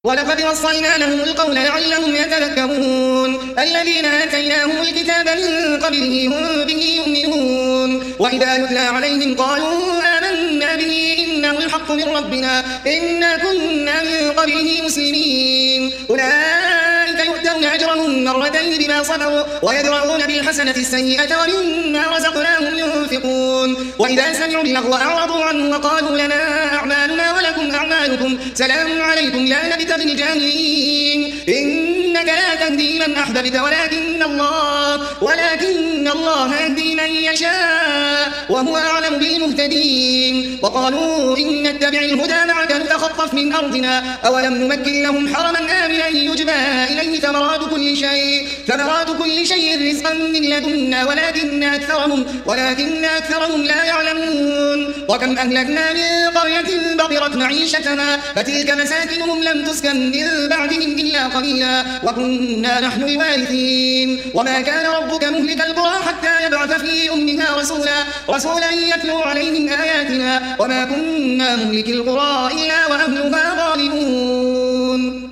ولقد وصلنا لهم القول لعلهم يتذكرون الذين آتيناهم الكتاب من قبله هم به يؤمنون وإذا يتلى عليهم قالوا آمنا به إنه الحق من ربنا إنا كنا من قبله مسلمين أولئك يؤتون أجرهم مرتين بما صبروا ويدرؤون بالحسنة السيئة ومما رزقناهم ينفقون وإذا سمعوا اللغو أعرضوا عنه وقالوا لنا أعمالنا ولكم أعمالكم سلام عليكم لا نبتغي الجاهلين إنك لا تهدي من أحببت ولكن الله يهدي من يشاء وهو أعلم بالمهتدين وقالوا إن نتبع الهدى معك نتخطف من أرضنا أولم نمكن لهم حرما آمنا يجبى إليه ثمرات كل شيء رزقا من لدنا ولكن أكثرهم لا يعلمون وكم أهلكنا من قرية بطرت معيشتنا فتلك مساكنهم لم تسكن من بعدهم إلا قليلا وكنا نحن الوارثين وما كان ربك مهلك القرى حتى يبعث في أمها رسولا يتلو عليهم آياتنا وما كنا مهلك القرى إلا وأهلها ظالمون